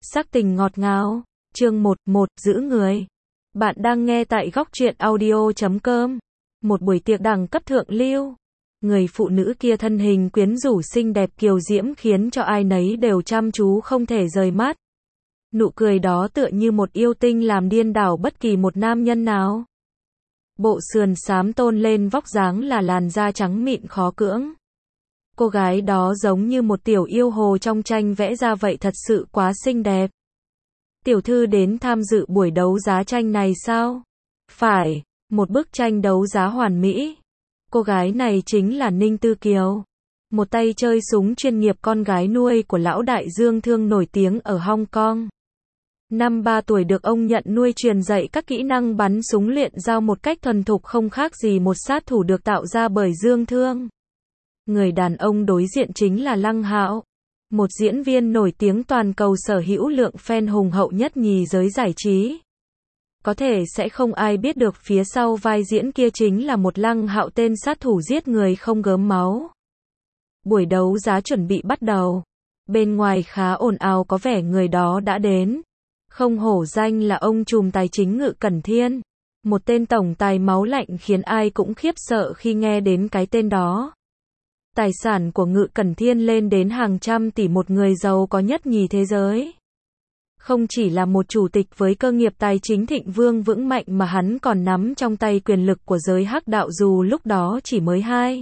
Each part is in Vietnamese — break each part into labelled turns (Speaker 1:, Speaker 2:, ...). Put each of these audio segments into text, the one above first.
Speaker 1: Sắc tình ngọt ngào. Chương 11, giữ người. Bạn đang nghe tại góc truyện audio.com. Một buổi tiệc đẳng cấp thượng lưu. Người phụ nữ kia thân hình quyến rũ xinh đẹp kiều diễm khiến cho ai nấy đều chăm chú không thể rời mắt. Nụ cười đó tựa như một yêu tinh làm điên đảo bất kỳ một nam nhân nào. Bộ sườn xám tôn lên vóc dáng là làn da trắng mịn khó cưỡng. Cô gái đó giống như một tiểu yêu hồ trong tranh vẽ ra vậy, thật sự quá xinh đẹp. Tiểu thư đến tham dự buổi đấu giá tranh này sao? Phải, một bức tranh đấu giá hoàn mỹ. Cô gái này chính là Ninh Tư Kiều. Một tay chơi súng chuyên nghiệp, con gái nuôi của lão đại dương thương nổi tiếng ở Hong Kong. Năm 3 tuổi được ông nhận nuôi truyền dạy các kỹ năng bắn súng luyện dao một cách thuần thục, không khác gì một sát thủ được tạo ra bởi Dương Thương. Người đàn ông đối diện chính là Lăng Hạo, một diễn viên nổi tiếng toàn cầu sở hữu lượng fan hùng hậu nhất nhì giới giải trí. Có thể sẽ không ai biết được phía sau vai diễn kia chính là một Lăng Hạo tên sát thủ giết người không gớm máu. Buổi đấu giá chuẩn bị bắt đầu. Bên ngoài khá ồn ào, có vẻ người đó đã đến. Không hổ danh là ông trùm tài chính Ngự Cẩn Thiên. Một tên tổng tài máu lạnh khiến ai cũng khiếp sợ khi nghe đến cái tên đó. Tài sản của Ngự Cẩn Thiên lên đến hàng trăm tỷ, một người giàu có nhất nhì thế giới. Không chỉ là một chủ tịch với cơ nghiệp tài chính thịnh vượng vững mạnh mà hắn còn nắm trong tay quyền lực của giới hắc đạo dù lúc đó chỉ mới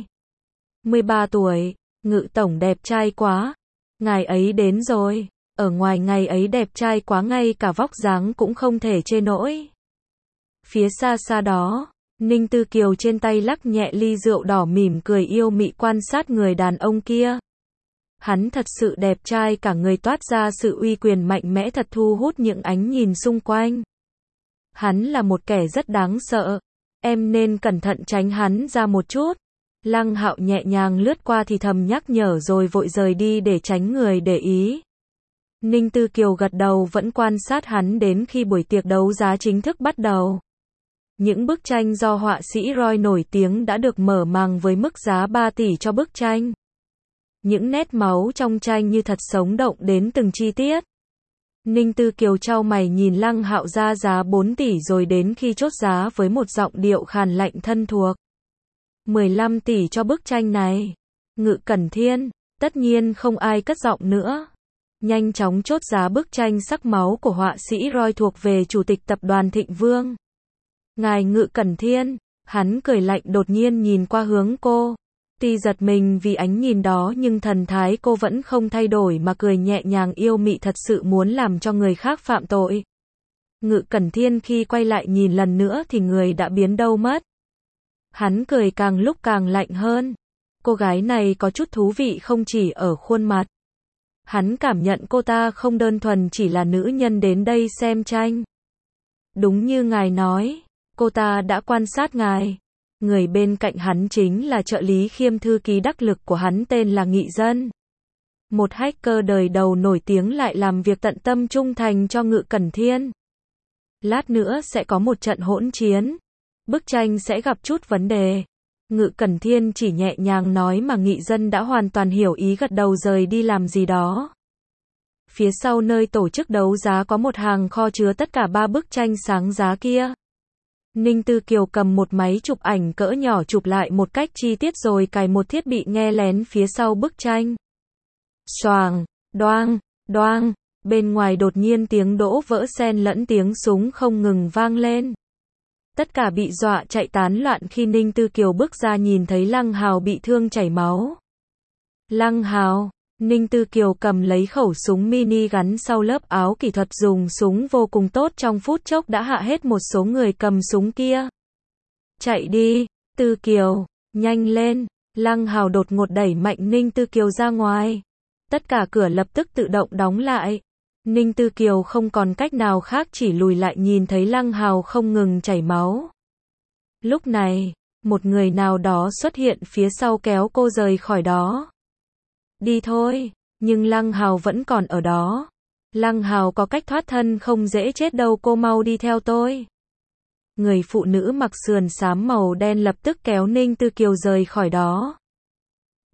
Speaker 1: 23 tuổi. Ngự tổng đẹp trai quá. Ngài ấy đến rồi. Ở ngoài ngày ấy đẹp trai quá, ngay cả vóc dáng cũng không thể chê nổi. Phía xa xa đó, Ninh Tư Kiều trên tay lắc nhẹ ly rượu đỏ mỉm cười yêu mị quan sát người đàn ông kia. Hắn thật sự đẹp trai, cả người toát ra sự uy quyền mạnh mẽ, thật thu hút những ánh nhìn xung quanh. Hắn là một kẻ rất đáng sợ. Em nên cẩn thận tránh hắn ra một chút. Lăng Hạo nhẹ nhàng lướt qua thì thầm nhắc nhở rồi vội rời đi để tránh người để ý. Ninh Tư Kiều gật đầu vẫn quan sát hắn đến khi buổi tiệc đấu giá chính thức bắt đầu. Những bức tranh do họa sĩ Roy nổi tiếng đã được mở màng với mức giá 3 tỷ cho bức tranh. Những nét máu trong tranh như thật sống động đến từng chi tiết. Ninh Tư Kiều chau mày nhìn Lăng Hạo ra giá 4 tỷ rồi đến khi chốt giá với một giọng điệu khàn lạnh thân thuộc. 15 tỷ cho bức tranh này. Ngự Cẩn Thiên, tất nhiên không ai cất giọng nữa. Nhanh chóng chốt giá bức tranh sắc máu của họa sĩ Roy thuộc về chủ tịch tập đoàn Thịnh Vương. Ngài Ngự Cẩn Thiên, hắn cười lạnh đột nhiên nhìn qua hướng cô. Tuy giật mình vì ánh nhìn đó nhưng thần thái cô vẫn không thay đổi mà cười nhẹ nhàng yêu mị, thật sự muốn làm cho người khác phạm tội. Ngự Cẩn Thiên khi quay lại nhìn lần nữa thì người đã biến đâu mất. Hắn cười càng lúc càng lạnh hơn. Cô gái này có chút thú vị không chỉ ở khuôn mặt. Hắn cảm nhận cô ta không đơn thuần chỉ là nữ nhân đến đây xem tranh. Đúng như ngài nói, cô ta đã quan sát ngài. Người bên cạnh hắn chính là trợ lý kiêm thư ký đắc lực của hắn tên là Nghị Dân. Một hacker đời đầu nổi tiếng lại làm việc tận tâm trung thành cho Ngự Cẩn Thiên. Lát nữa sẽ có một trận hỗn chiến. Bức tranh sẽ gặp chút vấn đề. Ngự Cẩn Thiên chỉ nhẹ nhàng nói mà Nghị Dân đã hoàn toàn hiểu ý, gật đầu rời đi làm gì đó. Phía sau nơi tổ chức đấu giá có một hàng kho chứa tất cả 3 bức tranh sáng giá kia. Ninh Tư Kiều cầm một máy chụp ảnh cỡ nhỏ chụp lại một cách chi tiết rồi cài một thiết bị nghe lén phía sau bức tranh. Xoàng, đoang, đoang, bên ngoài đột nhiên tiếng đỗ vỡ xen lẫn tiếng súng không ngừng vang lên. Tất cả bị dọa chạy tán loạn khi Ninh Tư Kiều bước ra nhìn thấy Lăng Hạo bị thương chảy máu. Lăng Hạo, Ninh Tư Kiều cầm lấy khẩu súng mini gắn sau lớp áo, kỹ thuật dùng súng vô cùng tốt, trong phút chốc đã hạ hết một số người cầm súng kia. Chạy đi, Tư Kiều, nhanh lên. Lăng Hạo đột ngột đẩy mạnh Ninh Tư Kiều ra ngoài. Tất cả cửa lập tức tự động đóng lại. Ninh Tư Kiều không còn cách nào khác chỉ lùi lại nhìn thấy Lăng Hạo không ngừng chảy máu. Lúc này, một người nào đó xuất hiện phía sau kéo cô rời khỏi đó. Đi thôi, nhưng Lăng Hạo vẫn còn ở đó. Lăng Hạo có cách thoát thân không dễ chết đâu, cô mau đi theo tôi. Người phụ nữ mặc sườn xám màu đen lập tức kéo Ninh Tư Kiều rời khỏi đó.